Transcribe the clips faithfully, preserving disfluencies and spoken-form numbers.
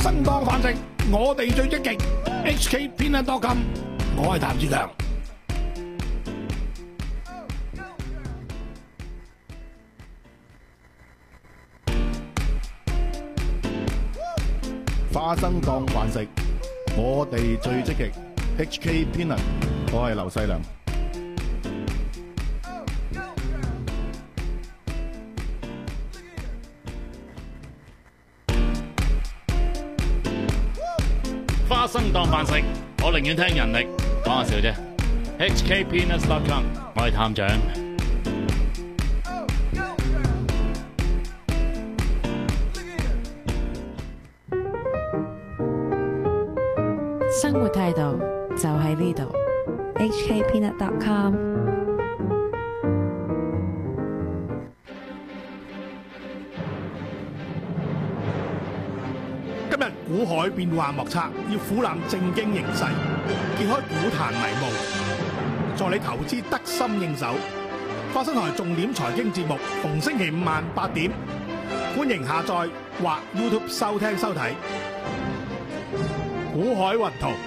生當飯食，我哋最積極。H K Peanut dot com， 我係譚志強。 花生當飯食，我哋最積極。H K Peanut， 我係劉細良。 花生當飯食，我寧願聽人力，講下笑啫。H K Peanut dot com， 我係探長。 生活態度就喺呢度。 H K Peanut dot com。 今日股海變幻莫測，要俯瞰正經形勢，揭開股壇迷霧，助你投資得心應手。花生台重點財經節目，逢星期五晚八點，歡迎下載或 YouTube 收聽收睇。股海雲圖。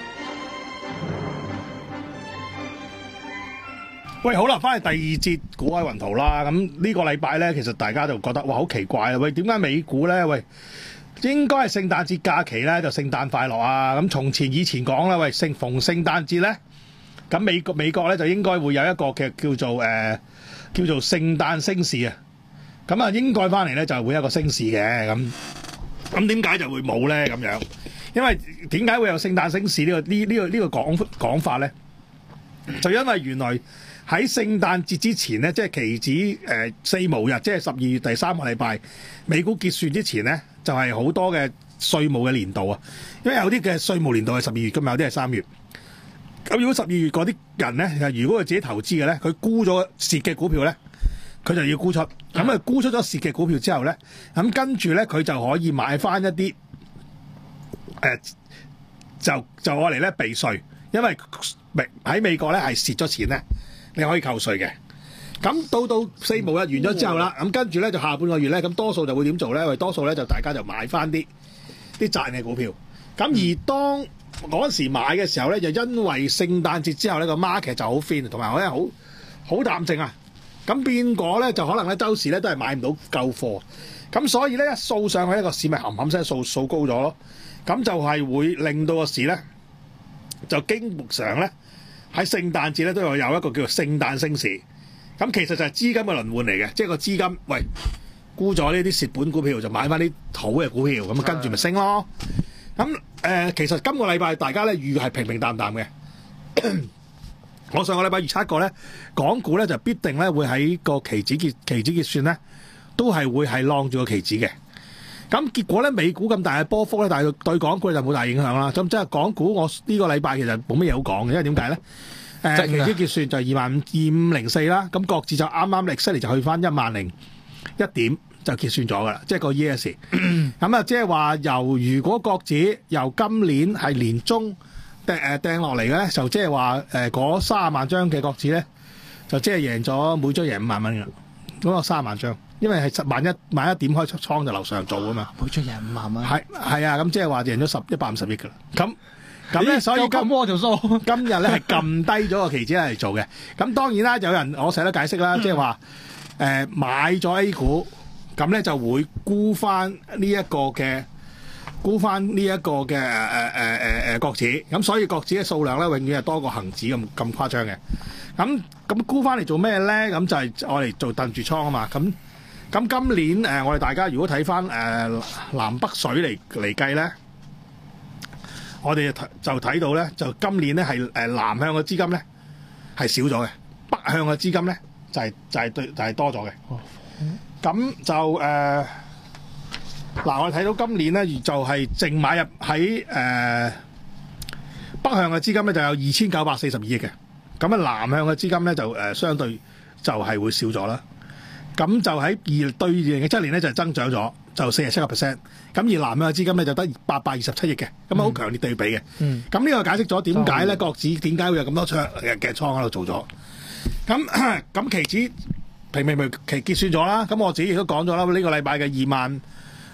喂，好啦，翻去第二節股海雲圖啦。咁呢個禮拜咧，其實大家就覺得哇，好奇怪啦！喂，點解美股咧？喂，應該係聖誕節假期咧，就聖誕快樂啊！咁從前以前講啦，喂，聖逢聖誕節咧，咁美國美國咧就應該會有一個嘅叫做誒、呃、叫做聖誕升市啊。咁啊，應該翻嚟咧就會有一個升市嘅。咁咁點解就會冇咧？咁樣？因為點解會有聖誕升市呢個呢呢個呢個講講法咧？就因為原來喺聖誕節之前咧，即係期指誒四無日，即係十二月第三個禮拜，美股結算之前咧，就係好多嘅稅務嘅年度啊。因為有啲嘅稅務年度係十二月，咁有啲係三月。咁如果十二月嗰啲人咧，如果佢自己投資嘅咧，佢沽咗蝕嘅股票咧，佢就要沽出。咁啊沽出咗蝕嘅股票之後咧，咁跟住咧佢就可以買翻一啲。誒、呃、就就我嚟咧避稅，因為喺美國咧係蝕咗錢咧，你可以扣稅嘅。咁到到四無日完咗之後啦，咁跟住咧就下半個月咧，咁多數就會點做咧？因為多數咧就大家就買翻啲啲賺嘅股票。咁而當嗰時買嘅時候咧，就因為聖誕節之後咧個 market 就好 thin，同埋我咧好好淡靜啊。咁變果咧就可能咧周時咧都係買唔到夠貨，咁所以咧一掃上去一個市咪冚冚聲掃掃高咗咯。咁就係會令到個市咧，就經常咧喺聖誕節咧都有有一個叫做聖誕升市。咁其實就係資金嘅輪換嚟嘅，即係個資金喂沽咗呢啲蝕本股票，就買翻啲好嘅股票，咁跟住咪升咯。咁誒、呃，其實今個禮拜大家咧預係平平淡淡嘅。我上個禮拜預測過咧，港股咧就必定咧會喺個期指結期指結算咧，都係會係晾住個期指嘅。咁結果咧，美股咁大嘅波幅咧，但係對港股就冇大影響啦。咁即係港股，我呢個禮拜其實冇乜嘢好講嘅，因為點解咧？誒，期指結算就係二萬五二五零四啦。咁國指就啱啱歷犀利就去翻一萬零一點就結算咗噶啦，即係個 E S。咁啊，即係話由如果國指由今年係年中掟誒掟落嚟嘅咧，就即係話誒嗰三十萬張嘅國指咧，就即係贏咗每張贏五萬蚊㗎，嗰個三十萬張。因為係十萬一萬一點開出倉就樓上做啊嘛， 每張贏五萬蚊， 係係啊，咁即係話贏咗十一百五十億噶啦。咁咁咧，所以今摸條數， 今日咧係撳低咗個期指嚟做嘅。咁當然啦，有人我成日都解釋啦，即係話誒買咗 A 股，咁咧就會沽翻呢一個嘅沽翻呢一個嘅誒誒誒誒國指。咁所以國指嘅數量咧，永遠係多過恆指咁咁誇張嘅。咁咁沽翻嚟做咩咧？咁就係我嚟做燉住倉啊嘛。咁咁今年誒、呃，我哋大家如果睇翻誒南北水嚟嚟計咧，我哋就睇到咧，就今年咧係誒南向嘅資金咧係少咗嘅，北向嘅資金咧就係、是、就係、是、對就係、是、多咗嘅。咁就誒嗱、呃，我哋睇到今年咧就係、是、淨買入喺誒、呃、北向嘅資金咧就有二千九百四十二億嘅，咁啊南向嘅資金咧就誒、呃、相對就係會少咗啦。咁就喺二對二零一七年咧就增長咗，就四十七個 percent。咁而南向嘅資金咧就得八百二十七億嘅，咁啊好強烈對比嘅。咁、嗯、呢個解釋咗點解咧國指點解會有咁多倉嘅倉喺度做咗。咁咁期指平平平期結算咗啦。咁我自己亦都講咗啦，呢、這個禮拜嘅二萬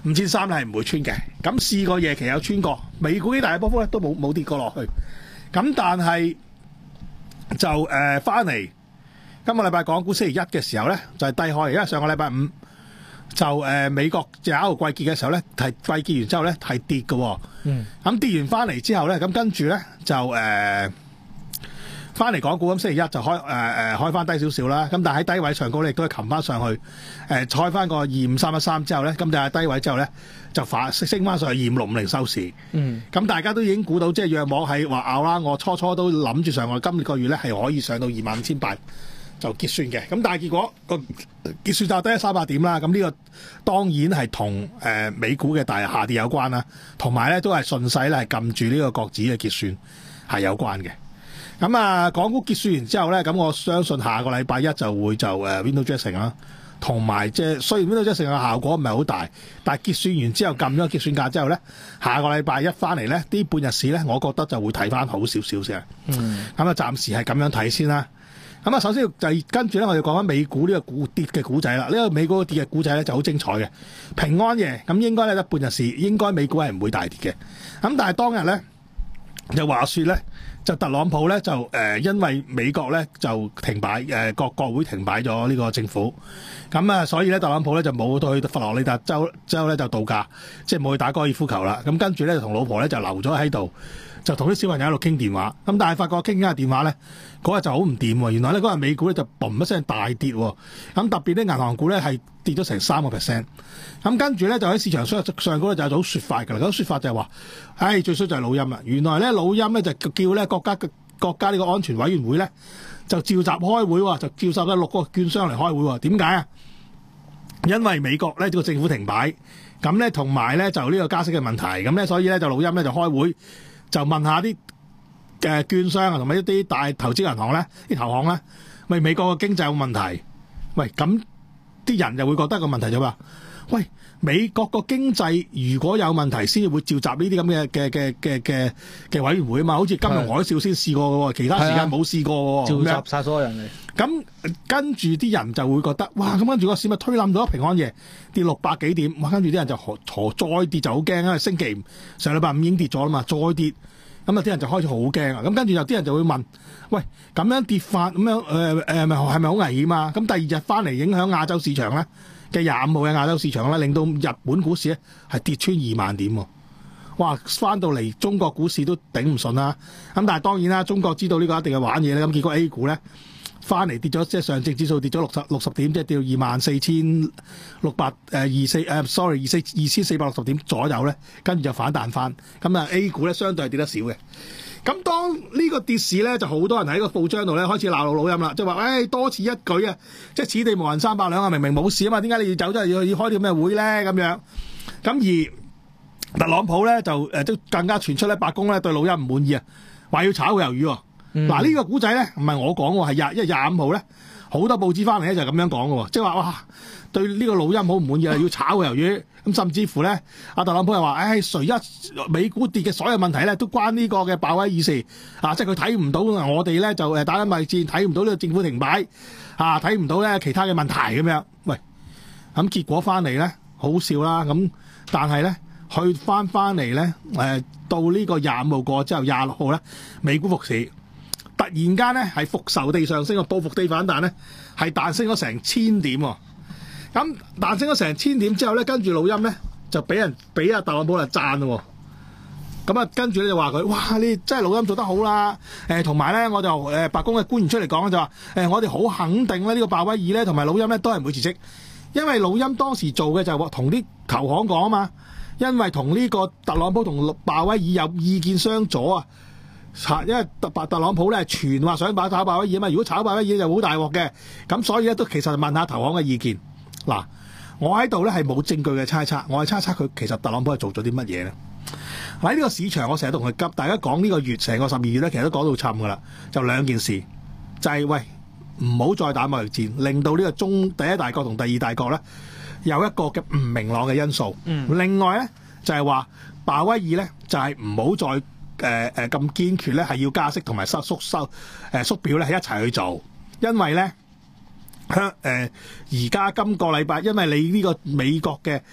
五千三係唔會穿嘅。咁試過夜期有穿過，美股啲大波幅咧都冇冇跌過落去。咁但係就誒翻嚟，今個禮拜港股星期一嘅時候咧就係、是、低開，因為上個禮拜五就誒、呃、美國就有一個季結嘅時候咧係季結完之後咧係跌嘅、哦。嗯。咁跌完翻嚟之後咧，咁跟住咧就誒。呃翻嚟港股咁星期一就開誒誒、呃、開翻低少少啦，咁但係喺低位上高咧亦都係擒翻上去，誒、呃、開翻個二五三一三之後咧，咁就係低位之後咧就反升翻上去二五六五零收市。嗯，咁大家都已經估到，即係約莫係話拗啦，我初初都諗住上個今個月咧係可以上到二萬五千八就結算嘅，咁但係結果個結算就低三百點啦，咁呢個當然係同誒美股嘅大下跌有關啦，同埋咧都係順勢咧係撳住呢個國指嘅結算係有關嘅。咁啊，港股結算完之後咧，咁我相信下個禮拜一就會就誒 window dressing 啦，同埋即係雖然 window dressing 嘅效果唔係好大，但係結算完之後撳咗結算價之後咧，下個禮拜一翻嚟咧，啲半日市咧，我覺得就會睇翻好少少先。嗯。咁啊，暫時係咁樣睇先啦。咁啊，首先就係跟住咧，我哋講翻美股呢個股跌嘅股仔啦。呢、這個美股跌嘅股仔咧就好精彩嘅。平安夜咁應該咧得半日市，應該美股係唔會大跌嘅。咁但係當日咧就話説咧。就特朗普咧就誒、呃，因為美國咧就停擺誒、呃，國國會停擺咗呢個政府，咁啊，所以咧特朗普咧就冇去佛羅里達州州咧就度假，即係冇去打高爾夫球啦。咁跟住咧就同老婆咧就留咗喺度，就同啲小朋友喺度傾電話。咁但係發覺傾緊下電話咧，嗰日就好唔掂喎。原來咧嗰日美股咧就嘣一聲大跌喎。咁特別啲銀行股咧係跌咗成三個 percent。咁跟住咧就喺市場上上高咧就有種説法㗎啦。嗰種説法就係話，唉、哎，最衰就係老陰啦。原來咧老陰咧就叫咧國家嘅國家呢個安全委員會咧就召集開會喎，就召集咗六個券商嚟開會喎。點解啊？因為美國咧呢個政府停擺，咁咧同埋咧就呢個加息嘅問題，咁咧所以咧就老陰咧就開會，就問下啲嘅券商啊同埋一啲大投資銀行咧啲投行咧，喂，美國嘅經濟有問題，喂，咁啲人就會覺得個問題就話，喂，美國個經濟如果有問題，先至會召集呢啲咁嘅嘅嘅嘅嘅嘅委員會啊嘛，好似金融海嘯先試過嘅喎，其他時間冇試過喎， 召集晒所有人嚟。 咁跟住啲人就會覺得，哇！咁跟住個市咪推冧咗平安夜跌六百幾點，哇！跟住啲人就何何再跌就好驚，因為星期五上禮拜五已經跌咗啦嘛，再跌，咁啊啲人就開始好驚啊！咁跟住有啲人就會問，喂，咁樣跌法咁樣誒誒咪係咪好危險啊？咁第二日翻嚟影響亞洲市場咧嘅廿五號嘅亞洲市場咧，令到日本股市咧係跌穿二萬點喎。哇！翻到嚟中國股市都頂唔順啦。咁但係當然啦，中國知道呢個一定係玩嘢咧。咁結果 A 股咧翻嚟跌咗，即係上證指數跌咗六十六十點，即係跌到二萬四千六百誒二四誒，sorry 二四二千四百六十點左右咧，跟住就反彈翻。咁啊 A 股咧相對係跌得少嘅。咁當呢個跌市咧，就好多人喺個報章度咧開始鬧老老陰啦，就話誒、哎、多此一舉啊！即係此地無銀三百兩啊！明明冇事啊嘛，點解你要走咗要要開啲咩會咧？咁樣咁而。特朗普咧就誒都更加傳出咧，白宮咧對老陰唔滿意啊，話要炒佢魷魚喎。嗱、嗯、呢、呢個古仔咧唔係我講喎，係廿因為廿五號咧好多報紙翻嚟咧就咁樣講嘅喎，即係話哇對呢個老陰好唔滿意啊，要炒佢魷魚。咁甚至乎咧，阿特朗普又話：，唉、哎，誰一美股跌嘅所有問題咧，都關呢個嘅鮑威爾事啊！即係佢睇唔到我哋咧就誒打緊貿易戰，睇唔到呢個政府停擺啊，睇唔到咧其他嘅問題咁樣。喂，咁結果翻嚟咧好笑啦，咁但係咧。去翻翻嚟咧，誒、呃、到呢個廿五號過之後，廿六號咧，美股復市，突然間咧係復仇地上升，個報復地反彈咧係彈升咗成千點喎、哦。咁彈升咗成千點之後咧，跟住老陰咧就俾人俾阿特朗普嚟讚咯。咁啊，跟住咧就話佢，哇！你真係老陰做得好啦。誒同埋咧，我就誒、呃、白宮嘅官員出嚟講就話，誒、呃、我哋好肯定咧，呢個鮑威爾咧同埋老陰咧都係唔會辭職，因為老陰當時做嘅就係同啲投行講啊嘛。因為同呢個特朗普同鮑威爾有意見相左啊，因為特特朗普咧傳話想把炒鮑威爾啊嘛，如果炒鮑威爾就好大鑊嘅，咁所以咧都其實問下投行嘅意見。嗱，我喺度咧係冇證據嘅猜測，我係猜測佢其實特朗普係做咗啲乜嘢咧。喺呢個市場，我成日同佢急，大家講呢個月成個十二月咧，其實都講到沉噶啦，就兩件事，就係、是、喂唔好再打貿易戰，令到呢個中第一大國同第二大國咧。有一個嘅唔明朗嘅因素，嗯、另外咧就係話鮑威爾咧就係唔好再誒誒咁堅決咧，係要加息同埋收縮收誒縮表咧係一齊去做，因為咧香誒而家今個禮拜，因為你呢個美國嘅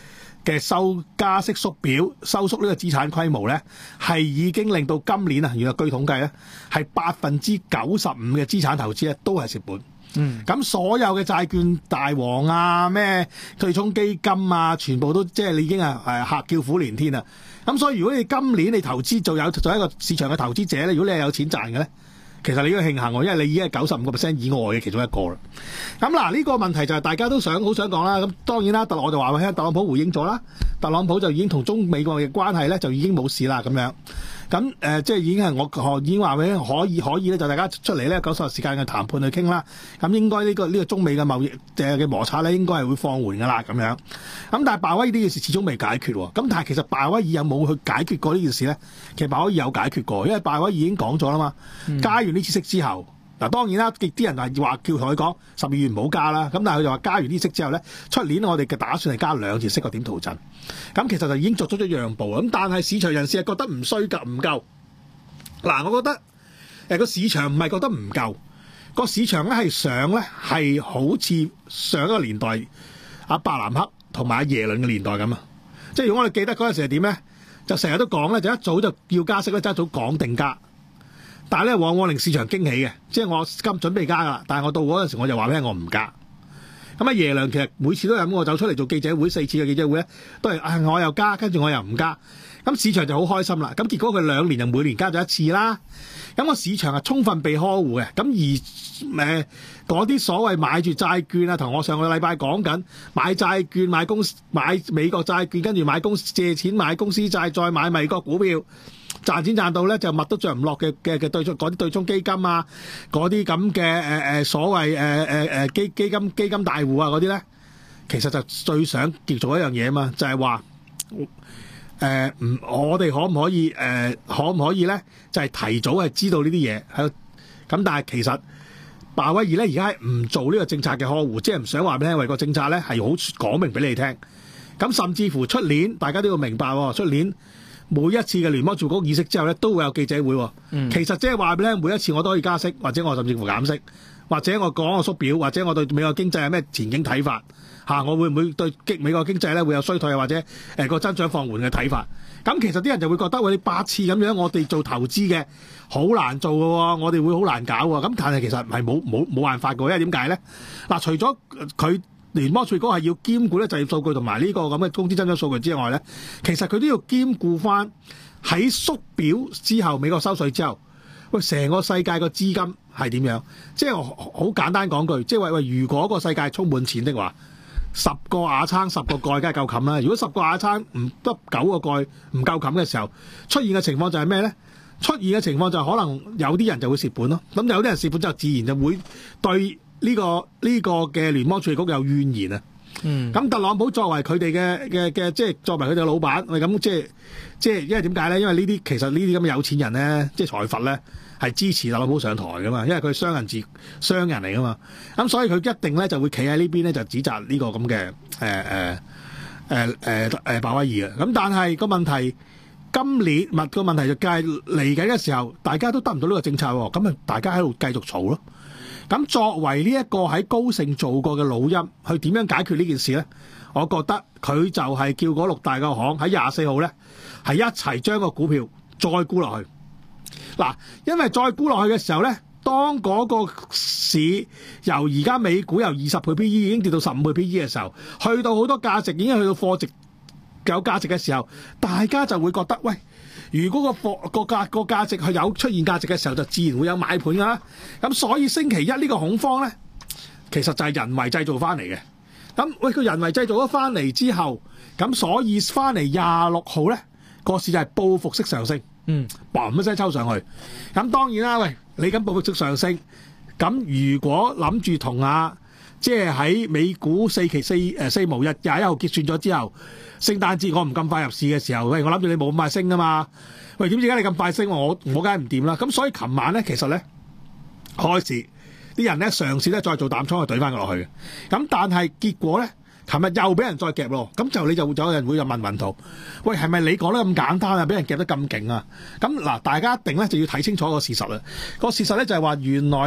嘅收加息縮表收縮呢個資產規模咧，係已經令到今年啊，原來據統計咧係百分之九十五嘅資產投資咧都係蝕本。嗯，咁所有嘅債券大王啊，咩對沖基金啊，全部都即係你已經係誒嚇叫苦連天啦。咁所以如果你今年你投資做有做一個市場嘅投資者咧，如果你係有錢賺嘅咧，其實你應該慶幸喎，因為你已經係九十五個 percent 以外嘅其中一個啦。咁嗱，呢個問題就係大家都想好想講啦。咁當然啦，特我就話俾特朗普回應咗啦，特朗普就已經同中美國嘅關係咧就已經冇事啦咁樣。咁誒、呃，即係已經係我已經話俾可以可以咧，就大家出嚟咧九十日時間嘅談判去傾啦。咁應該呢、呢個呢、呢個中美嘅貿易嘅嘅摩擦咧，應該係會放緩噶啦咁樣。咁但係鮑威爾呢件事始終未解決喎。咁但係其實鮑威爾有冇去解決過呢件事咧？其實鮑威爾有解決過，因為鮑威爾已經講咗啦嘛。加完呢次息之後，嗱當然啦，啲人係話叫同佢講十二月唔好加啦。咁但係佢就話加完呢息之後咧，出年我哋嘅打算係加兩次息個點圖陣。咁其實就已經作出咗讓步。咁但係市場人士係覺得唔衰㗎，唔夠。嗱，我覺得誒個市場唔係覺得唔夠，個市場咧係想咧係好似上一個年代阿伯南克同埋阿耶倫嘅年代咁啊。即係如果我哋記得嗰陣時係點咧，就成日都講咧，就一早就要加息咧，就一早講定加。但係咧，往往令市場驚喜嘅，即係我今準備加㗎啦，但係我到嗰陣時我就話俾你聽，我唔加。咁啊，耶倫其實每次都係咁，我走出嚟做記者會四次嘅記者會咧，都係啊我又加，跟住我又唔加。咁市場就好開心啦。咁結果佢兩年就每年加咗一次啦。咁個市場係充分被呵護嘅。咁而誒嗰啲所謂買住債券啊，同我上個禮拜講緊買債券、買公司、買美國債券，跟住買公司借錢買公司債，再買美國股票，賺錢賺到咧就乜都着唔落嘅嘅嘅對沖嗰啲對沖基金啊，嗰啲咁嘅誒誒所謂誒誒誒基基金基金大戶啊嗰啲咧，其實就最想叫做一樣嘢啊嘛，就係話。誒、呃、唔，我哋可唔可以誒、呃，可唔可以咧？就係、是、提早係知道呢啲嘢，喺咁。但係其實鮑威爾咧而家係唔做呢個政策嘅呵護，即係唔想話俾你聽，為個政策咧係好講明俾你聽。咁甚至乎出年，大家都要明白喎，出年每一次嘅聯邦儲局議息之後咧，都會有記者會。嗯、其實即係話俾你聽，每一次我都可以加息，或者我甚至乎減息，或者我講個縮表，或者我對美國經濟有咩前景睇法。嚇、啊！我會唔會對激美國經濟咧會有衰退，或者誒個、呃、增長放緩嘅睇法？咁其實啲人就會覺得喂，你八次咁樣，我哋做投資嘅好難做嘅喎，我哋會好難搞喎。咁但係其實係冇冇冇辦法嘅，因為點解咧？嗱，除咗佢聯邦儲局係要兼顧咧就業數據同埋呢個咁嘅工資增長數據之外咧，其實佢都要兼顧翻喺縮表之後，美國收稅之後，喂，成個世界個資金係點樣？即係好簡單講句，即係話喂，如果個世界充滿錢的話。十個瓦撐十個蓋，梗係夠冚啦。如果十個瓦撐唔得九個蓋唔夠冚嘅時候，出現嘅情況就係咩咧？出現嘅情況就係可能有啲人就會蝕本咯。咁有啲人蝕本之後，自然就會對呢個呢個嘅聯邦儲備局有怨言啊。嗯。咁特朗普作為佢哋嘅嘅嘅，即係作為佢哋嘅老闆，喂咁即係即係，因為點解咧？因為呢啲其實呢啲咁嘅有錢人咧，即係財閥咧。係支持特朗普上台噶嘛，因為佢係商人治商人嚟噶嘛，咁所以佢一定咧就會企喺呢邊咧就指責呢個咁嘅誒誒誒誒誒鮑威爾嘅。咁但係個問題，今年物個問題就係嚟緊嘅時候，大家都得唔到呢個政策喎，咁咪大家喺度繼續嘈咯。咁作為呢一個喺高盛做過嘅老陰，去點樣解決呢件事咧？我覺得佢就係叫嗰六大個行喺廿四號咧係一齊將個股票再沽落去。嗱，因為再沽落去嘅時候咧，當嗰個市由而家美股由二十倍 P E 已經跌到十五倍 P E 嘅時候，去到好多價值已經去到貨值有價值嘅時候，大家就會覺得喂，如果個貨個價個價值係有出現價值嘅時候，就自然會有買盤㗎啦。咁所以星期一呢個恐慌咧，其實就係人為製造翻嚟嘅。咁喂，佢人為製造咗翻嚟之後，咁所以翻嚟廿六號咧個市就係報復式上升。嗯，嘣一聲抽上去，咁當然啦。喂，你咁報復式上升，咁如果諗住同啊，即係喺美股四期四誒四毛日廿一號結算咗之後，聖誕節我唔咁快入市嘅時候，喂，我諗住你冇咁快升噶嘛，喂，點知而家你咁快升，我我梗係唔掂啦。咁所以琴晚咧，其實咧開始啲人咧嘗試咧再做淡倉去懟翻佢落去嘅，咁但係結果咧。琴日又俾人再夾咯，咁就你就有人會就問雲圖，喂，係咪你講得咁簡單啊？俾人夾得咁勁啊？咁嗱，大家一定咧就要睇清楚個事實啦。個事實咧就係話原來咧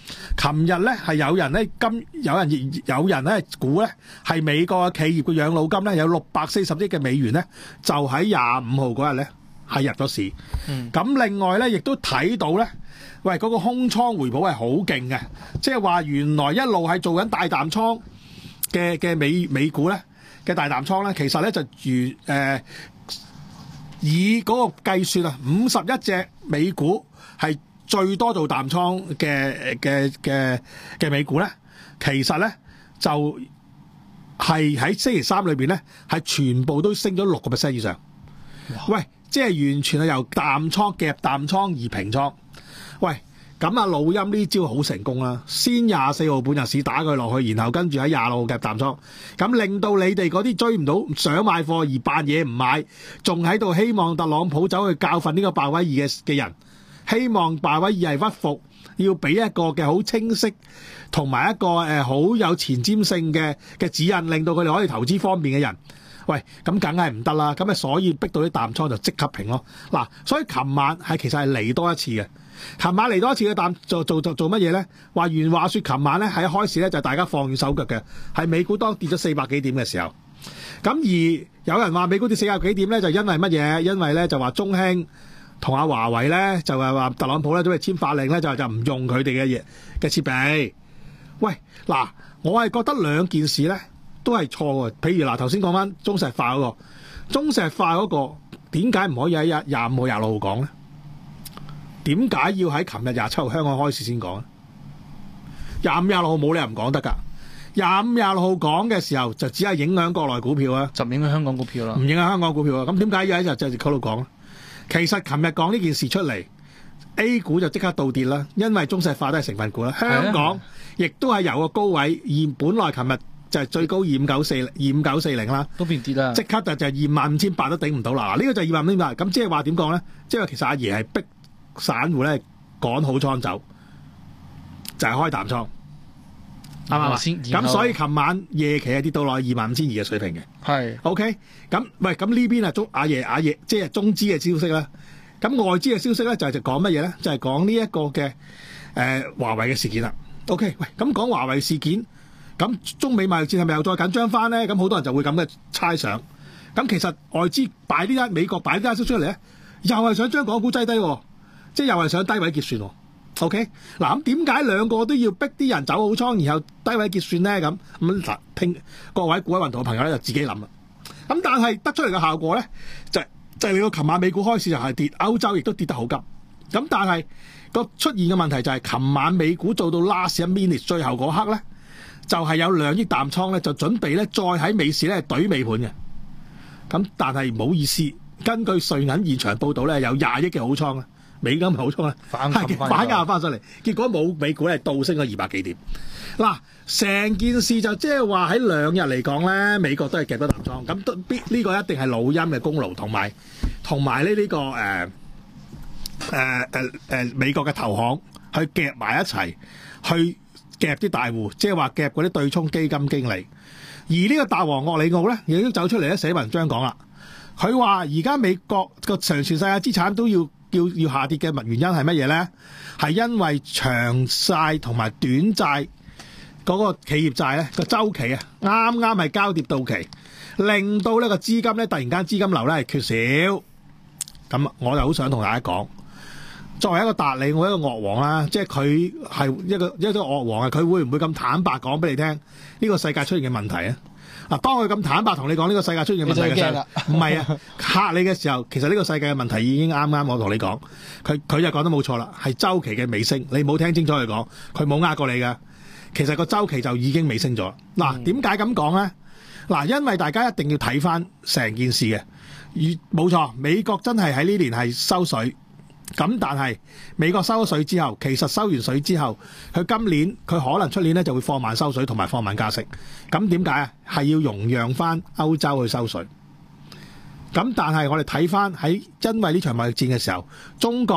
琴日咧係有人咧今有人有人咧估咧係美國嘅企業嘅養老金咧有六百四十億嘅美元咧就喺廿五號嗰日咧係入咗市。咁、嗯、另外咧亦都睇到咧，喂嗰、嗰個空倉回報係好勁嘅，即係話原來一路係做緊大淡倉嘅嘅美美股咧嘅大淡倉咧，其實咧就如誒、呃、以嗰個計算啊，五十一隻美股係最多做淡倉嘅嘅嘅嘅美股咧，其實咧就係喺星期三裏邊咧，係全部都升咗六個 percent 以上。喂，即係完全係由淡倉夾淡倉而平倉。喂，咁啊老陰呢招好成功啦！先廿四號半日市打佢落去，然後跟住喺廿六號夾淡倉，咁令到你哋嗰啲追唔到想買貨而扮嘢唔買，仲喺度希望特朗普走去教訓呢個鮑威爾嘅嘅人。希望鮑威爾係屈服，要俾一個嘅好清晰同埋一個誒好、呃、有前瞻性嘅嘅指引，令到佢哋可以投資方面嘅人。喂，咁梗係唔得啦！咁啊，所以逼到啲淡倉就即刻平咯。嗱，所以琴晚係其實係嚟多一次嘅。琴晚嚟多一次嘅淡做做做做乜嘢咧？話原話說，琴晚咧喺開市咧就大家放軟手腳嘅，係美股當跌咗四百幾點嘅時候。咁而有人話美股跌四百幾點咧，就因為乜嘢？因為咧就話中興同阿華為咧就係話特朗普咧都係簽法令咧，就就唔用佢哋嘅嘢嘅設備。喂，嗱，我係覺得兩件事咧都係錯嘅。譬如嗱，頭先講翻中石化嗰個，中石化嗰個點解唔可以喺廿廿五號、廿六號講咧？點解要喺琴日廿七號香港開市先講咧？廿五、廿六號冇理由唔講得㗎。廿五、廿六號講嘅時候就只係影響國內股票啊， 就影響香港股票啦， 唔影響香港股票啊。咁點解要喺日就嗰度講咧？其實琴日講呢件事出嚟 ，A 股就即刻倒跌啦，因為中石化都係成分股啦。香港亦都係由個高位，而本來琴日就係最高二五九四、二五九四零啦， 都變跌啦， 即刻就就二萬五千八都頂唔到啦。嗱，呢個就係二萬五千八，咁即係話點講咧？即係其實阿爺係逼散戶咧趕好倉走，就係、是、開淡倉，啱唔啱？咁所以琴晚夜期係跌到落二萬五千二嘅水平嘅。係 OK， 咁喂，咁呢邊啊中阿爺阿爺即係中資嘅消息啦。咁外資嘅消息咧就係就講乜嘢咧？就係講呢一個嘅誒華為嘅事件啦。OK， 喂，咁講華為事件，咁中美貿易戰係咪又再緊張翻咧？咁好多人就會咁嘅猜想。咁其實外資擺呢單美國擺呢單消息出嚟咧，又係想將港股擠低，即係又係想低位結算。OK， 嗱，咁點解兩個都要逼啲人走好倉，然後低位結算咧？咁咁嗱，聽各位股海雲圖嘅朋友咧就自己諗啦。咁但係得出嚟嘅效果咧，就就係你個琴晚美股開市就係跌，歐洲亦都跌得好急。咁但係個出現嘅問題就係、是，琴晚美股做到 last a minute 最後嗰刻咧，就係、是、有兩億淡倉咧，就準備咧再喺美市咧懟尾盤嘅。咁但係唔好意思，根據瑞銀現場報道咧，有廿億嘅好倉啊！美金好倉咧，反反價翻上嚟，結果冇美股咧倒升咗二百幾點。嗱，成件事就即係話喺兩日嚟講咧，美國都係夾咗淡倉，咁都必呢個一定係老陰嘅功勞，同埋同埋呢呢個誒誒誒誒美國嘅投行去夾埋一齊，去夾啲大戶，即係話夾嗰啲對沖基金經理。而呢個大王鄂里奧咧，亦都走出嚟咧寫文章講啦，佢話而家美國個全全世界資產都要。要要下跌嘅原因係乜嘢咧？係因為長債同埋短債嗰個企業債咧個週期啊，啱啱係交疊到期，令到呢個資金咧突然間資金流咧係缺少。咁我就好想同大家講，作為一個達利，我一個惡王啦，即係佢係一個一個惡王啊！佢會唔會咁坦白講俾你聽呢個世界出現嘅問題啊？嗱，當佢咁坦白同你講呢個世界出現嘅問題嘅時候，唔係啊嚇你嘅時候，其實呢個世界嘅問題已經啱啱我同你講，佢佢就講得冇錯啦，係周期嘅尾聲。你冇聽清楚佢講，佢冇呃過你㗎。其實個周期就已經尾聲咗。嗱，點解咁講咧？嗱，因為大家一定要睇翻成件事嘅。冇錯，美國真係喺呢年係收水。咁但係美國收咗水之後，其實收完水之後，佢今年佢可能出年咧就會放慢收水同埋放慢加息。咁點解啊？係要容讓翻歐洲去收水。咁但係我哋睇翻喺因為呢場貿易戰嘅時候，中國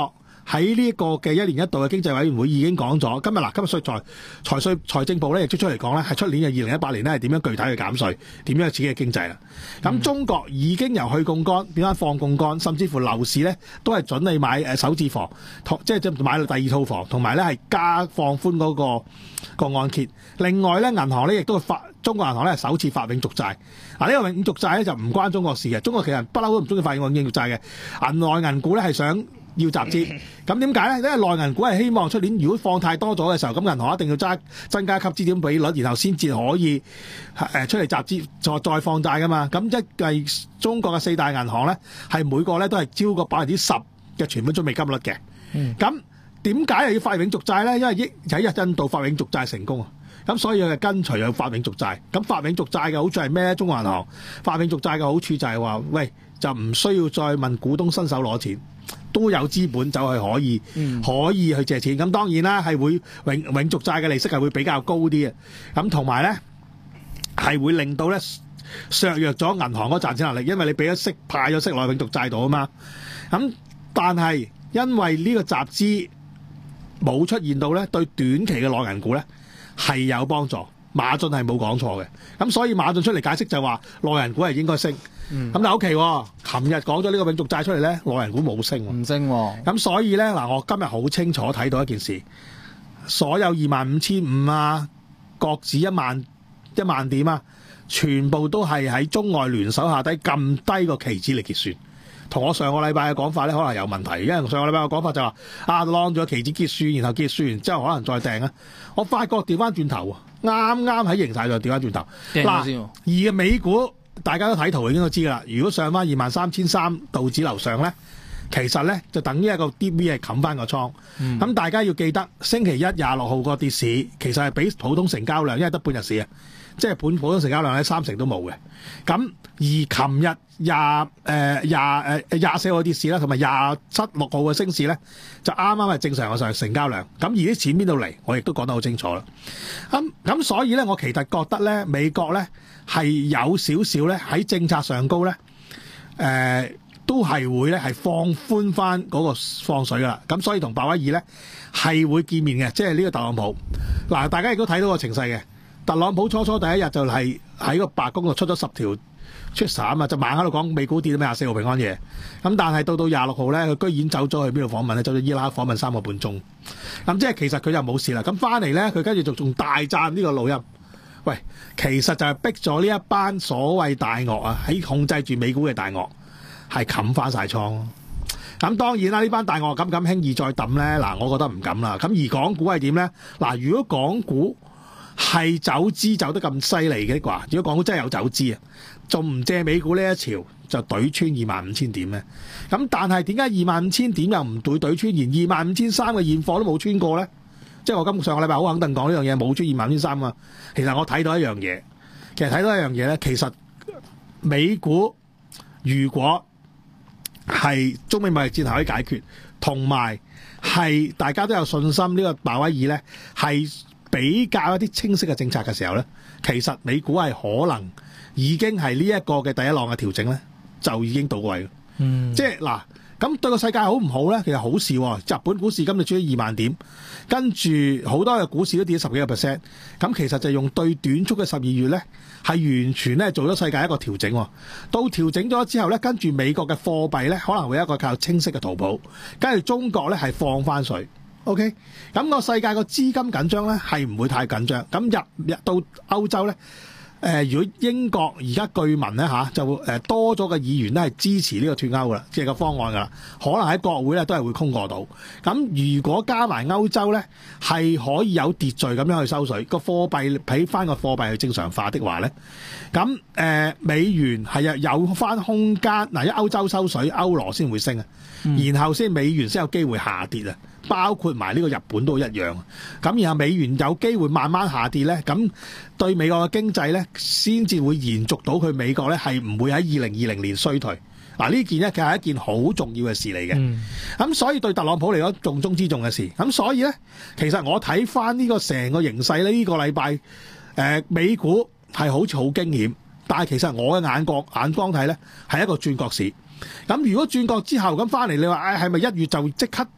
喺呢一個嘅一年一度嘅經濟委員會已經講咗，今日嗱，今日稅財財稅財政部咧亦都出嚟講咧，係出年嘅二零一八年咧係點樣具體去減稅，點樣刺激經濟啦。咁、嗯、中國已經由去槓桿變翻放槓桿，甚至乎樓市咧都係準你買誒首置房，即係即係買到第二套房，同埋咧係加放寬嗰、那個、個按揭。另外咧，銀行咧亦都發中國銀行咧首次發永續債。嗱，呢個永續債咧就唔關中國事嘅，中國其實不嬲都唔中意發永續債嘅。銀內銀股咧係想要集資，咁點解咧？因為內銀股係希望出年如果放太多咗嘅時候，咁銀行一定要揸增加給資點比率，然後先至可以誒出嚟集資，再再放債噶嘛。咁一計中國嘅四大銀行咧，係每個咧都係超過百分之十嘅存款準備金率嘅。咁點解又要發永續債咧？因為益喺印度發永續債成功啊！咁所以佢跟隨有發永續債。咁發永續債嘅好處係咩咧？中國銀行發永續債嘅好處就係話，喂，就唔需要再問股東伸手攞錢。都有資本走去可以、嗯、可以去借錢，咁當然啦，係會永永續債嘅利息係會比較高啲嘅，咁同埋咧係會令到咧削弱咗銀行嗰賺錢能力，因為你俾咗息派咗息落永續債度啊嘛。咁但係因為呢個集資冇出現到咧，對短期嘅內銀股咧係有幫助。馬俊係冇講錯嘅，咁所以馬俊出嚟解釋就話內銀股係應該升。咁、嗯、但係好奇喎，琴日講咗呢個永續債出嚟咧，內銀股冇升喎，唔升喎。咁所以咧嗱，我今日好清楚睇到一件事，所有二萬五千五啊，各指一萬一萬點啊，全部都係喺中外聯手下底撳低個期指嚟結算。同我上個禮拜嘅講法咧，可能有問題，因為上個禮拜嘅講法就話啊，晾咗期指結算，然後結算完之後可能再訂啊。我發覺調翻轉頭啊，啱啱喺形態上調翻轉頭。嗱，而嘅美股大家都睇圖已經都知㗎啦。如果上翻二萬三千三道指樓上咧，其實咧就等於一個 D V 係冚翻個倉。咁、嗯、大家要記得，星期一廿六號個跌市其實係比普通成交量，因為得半日市啊，即係普普通成交量咧三成都冇嘅。咁而琴日廿誒廿誒廿四號跌市啦，同埋廿七六號嘅升市咧，就啱啱係正常嘅上成交量。咁而啲錢邊度嚟？我亦都講得好清楚啦。咁咁所以咧，我其實覺得咧，美國咧係有少少咧喺政策上高咧，誒、呃、都係會咧係放寬翻嗰個放水噶啦。咁所以同鮑威爾咧係會見面嘅，即係呢個特朗普。嗱，大家亦都睇到個情勢嘅。特朗普初初第一日就係喺個白宮度出咗十條出曬啊嘛，就猛喺度講美股跌到咩廿四號平安夜。咁但係到到廿六號咧，佢居然走咗去邊度訪問咧？走咗伊拉克訪問三個半鐘。咁即係其實佢就冇事啦。咁翻嚟咧，佢跟住就仲大讚呢個錄音。喂，其實就係逼咗呢一班所謂大鱷啊，喺控制住美股嘅大鱷，係冚翻晒倉。咁當然啦，呢班大鱷敢唔敢輕易再抌咧？嗱，我覺得唔敢啦。咁而港股係點咧？嗱，如果港股係走資走得咁犀利嘅啩？如果港股真係有走資啊，仲唔借美股呢一潮就懟穿二萬五千點咧？咁但係點解二萬五千點又唔對懟穿，連二萬五千三嘅現貨都冇穿過咧？即係我今上個禮拜好肯定講呢樣嘢，冇穿二萬五千三啊！其實我睇到一樣嘢，其實睇到一樣嘢咧，其實美股如果係中美貿易戰可以解決，同埋係大家都有信心呢個鮑威爾咧係比較一啲清晰嘅政策嘅時候咧，其實美股係可能已經係呢一個嘅第一浪嘅調整咧，就已經到位。嗯，即係嗱，咁對個世界好唔好咧？其實好事喎、哦。日本股市今日追咗二萬點，跟住好多嘅股市都跌咗十幾個 percent。咁其實就用對短促嘅十二月咧，係完全咧做咗世界一個調整、哦。到調整咗之後咧，跟住美國嘅貨幣咧，可能會有一個較清晰嘅圖譜，跟住中國咧係放翻水。OK，咁個世界個資金緊張咧，係唔會太緊張。咁入入到歐洲咧，誒、呃，如果英國而家據聞咧嚇，就誒多咗嘅議員咧係支持呢個脫歐噶啦，即係個方案噶啦，可能喺國會咧都係會通過到。咁如果加埋歐洲咧，係可以有秩序咁樣去收水，個貨幣俾翻個貨幣去正常化的話咧，咁誒、呃、美元係有有翻空間。嗱，一歐洲收水，歐羅先會升啊，嗯、然後先美元先有機會下跌啊。包括埋呢個日本都一樣，咁然後美元有機會慢慢下跌咧，咁對美國嘅經濟咧，先至會延續到佢美國咧係唔會喺二零二零年衰退。嗱，呢件咧其實係一件好重要嘅事嚟嘅，咁、嗯、所以對特朗普嚟講重中之重嘅事。咁所以咧，其實我睇翻呢個成個形勢咧，呢、呢個禮拜誒美股係好似好驚險，但係其實我嘅眼角眼光睇咧係一個轉角市。咁如果轉角之後咁翻嚟，你話誒係咪一月就即刻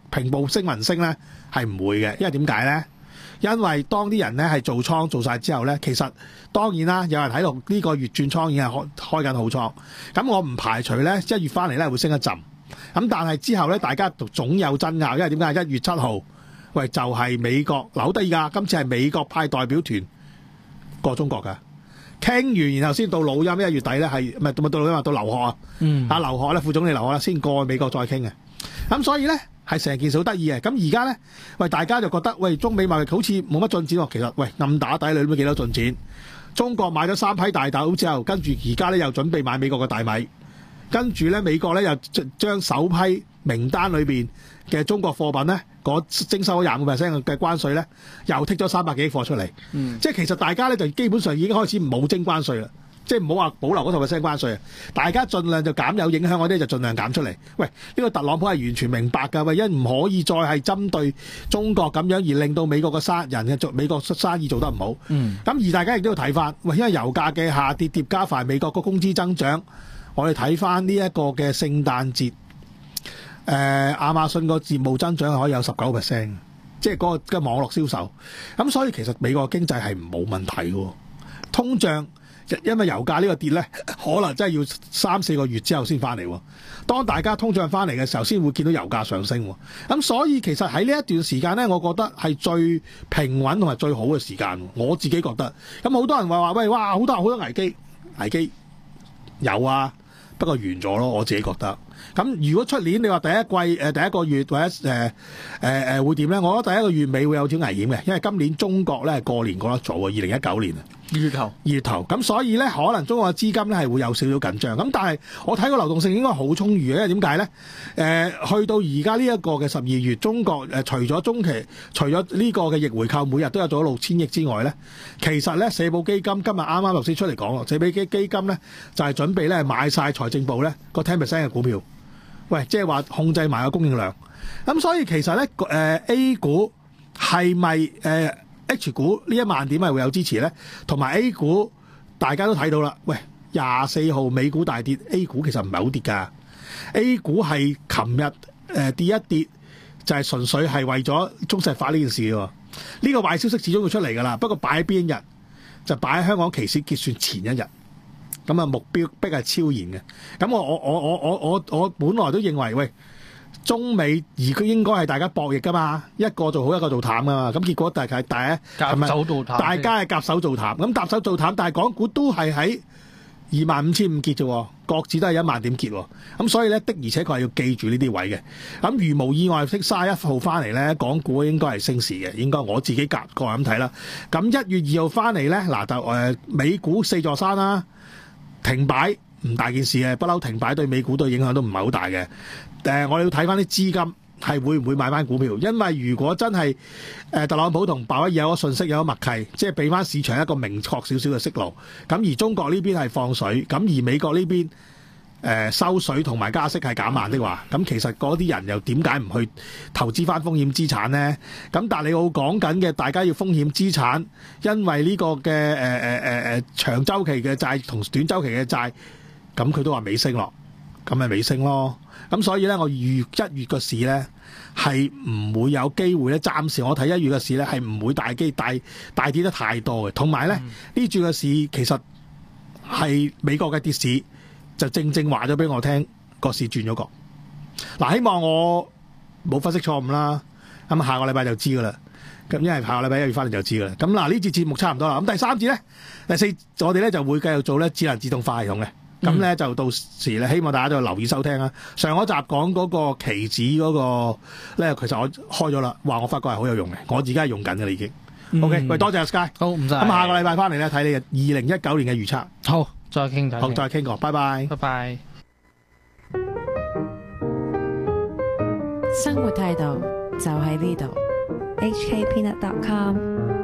平步升民升咧，係唔會嘅，因為點解咧？因為當啲人咧係做倉做晒之後咧，其實當然啦，有人喺度呢個月轉倉已經係開開緊好倉，咁我唔排除咧一月翻嚟咧會升一陣，咁但係之後咧大家總有爭拗，因為點解一月七號喂就係、是、美國留低㗎，今次係美國派代表團過中國㗎。傾完，然後先到老陰，一月底咧係唔係到到老陰到劉鶴啊？嗯，啊劉鶴咧副總理劉鶴啦，先過去美國再傾嘅。咁所以咧係成件事好得意嘅。咁而家咧，喂大家就覺得喂中美貿易好似冇乜進展喎。其實喂暗打底裏都幾多進展。中國買咗三批大豆之後，跟住而家咧又準備買美國嘅大米，跟住咧美國咧又將首批名單裏邊嘅中國貨品咧，嗰徵收咗廿五個 percent 嘅關稅咧，又剔咗三百幾貨出嚟。嗯，即係其實大家咧就基本上已經開始冇徵關稅啦，即係唔好話保留嗰套 percent 關稅啊，大家盡量就減有影響嗰啲就盡量減出嚟。喂，呢、呢個特朗普係完全明白㗎，喂，因唔可以再係針對中國咁樣而令到美國嘅生人嘅做美國生意做得唔好。嗯，咁而大家亦都要睇翻，喂，因為油價嘅下跌疊加埋美國個工資增長，我哋睇翻呢一個嘅聖誕節。誒、呃、亞馬遜個業務增長係可以有十九 percent，即係嗰個嘅網絡銷售。咁所以其實美國經濟係冇問題嘅。通脹因為油價呢個跌咧，可能真係要三四個月之後先翻嚟。當大家通脹翻嚟嘅時候，先會見到油價上升。咁所以其實喺呢一段時間咧，我覺得係最平穩同埋最好嘅時間。我自己覺得。咁好多人話話喂，哇，好多好多危機，危機有啊，不過完咗咯。我自己覺得。咁如果出年你話第一季、呃、第一個月或者誒誒誒會點咧？我覺得第一個月尾會有啲危險嘅，因為今年中國咧係過年過得早啊，二零一九年啊，二月頭二月頭，咁所以咧可能中國嘅資金咧係會有少少緊張。咁但係我睇個流動性應該好充裕嘅，因為點解咧？誒、呃、去到而家呢一個嘅十二月，中國誒、呃、除咗中期，除咗呢個嘅逆回購每日都有做咗六千億之外咧，其實咧社保基金今日啱啱頭先出嚟講咯，社保基基金咧就係、是、準備咧買晒財政部咧個十 percent 嘅股票。喂，即係話控制埋個供應量，咁所以其實咧，誒、呃、A 股係咪誒 H 股呢一萬點係會有支持咧？同埋 A 股大家都睇到啦，喂，廿四號美股大跌 ，A 股其實唔係好跌㗎 ，A 股係琴日誒跌一跌，就係、是、純粹係為咗中石化呢件事喎。呢、這個壞消息始終會出嚟㗎啦，不過擺喺邊一日就擺喺香港期指結算前一日。咁啊目標逼係超然嘅，咁我我我我我我我本來都認為，喂，中美而佢應該係大家博弈噶嘛，一個做好一個做淡噶嘛，咁結果大家大家夾手做淡， 大家係夾手做淡，咁夾手做淡，但係港股都係喺二萬五千五結啫，各自都係一萬點結，咁所以咧的而且確係要記住呢啲位嘅，咁如無意外，即三十一號翻嚟咧，港股應該係升市嘅，應該我自己個個人咁睇啦。咁一月二號翻嚟咧，嗱就誒美股四座山啦。停擺唔大件事嘅，不嬲停擺對美股對影響都唔係好大嘅。誒、呃，我哋要睇翻啲資金係會唔會買翻股票，因為如果真係誒、呃、特朗普同鮑威爾有個信息有個默契，即係俾翻市場一個明確少少嘅息路。咁而中國呢邊係放水，咁而美國呢邊誒、呃、收水同埋加息係減慢的話，咁其實嗰啲人又點解唔去投資翻風險資產呢？咁但係你好講緊嘅，大家要風險資產，因為呢個嘅誒誒誒誒長週期嘅債同短週期嘅債，咁佢都話尾升咯，咁咪尾升咯。咁所以咧，我預一月嘅市咧係唔會有機會咧，暫時我睇一月嘅市咧係唔會大機大大跌得太多嘅。同埋咧呢轉嘅市其實係美國嘅跌市。就正正話咗俾我聽，個市轉咗角。嗱，希望我冇分析錯誤啦。咁下個禮拜就知噶啦。咁因為下個禮拜一月翻嚟就知噶啦。咁嗱，呢節節目差唔多啦。咁第三節咧，第四我哋咧就會繼續做咧智能自動化系統嘅。咁咧、嗯、就到時咧，希望大家就留意收聽啦。上一集講嗰個期指嗰個咧，其實我開咗啦，話我發覺係好有用嘅，我自己係用緊嘅啦已經。嗯、OK，喂，多謝 Sky。 好，唔使。咁下個禮拜翻嚟咧，睇你嘅二零一九年嘅預測。 好。再傾偈， 好，再傾過，拜拜， 拜拜。 生活態度就喺呢度。 H K Peanut dot com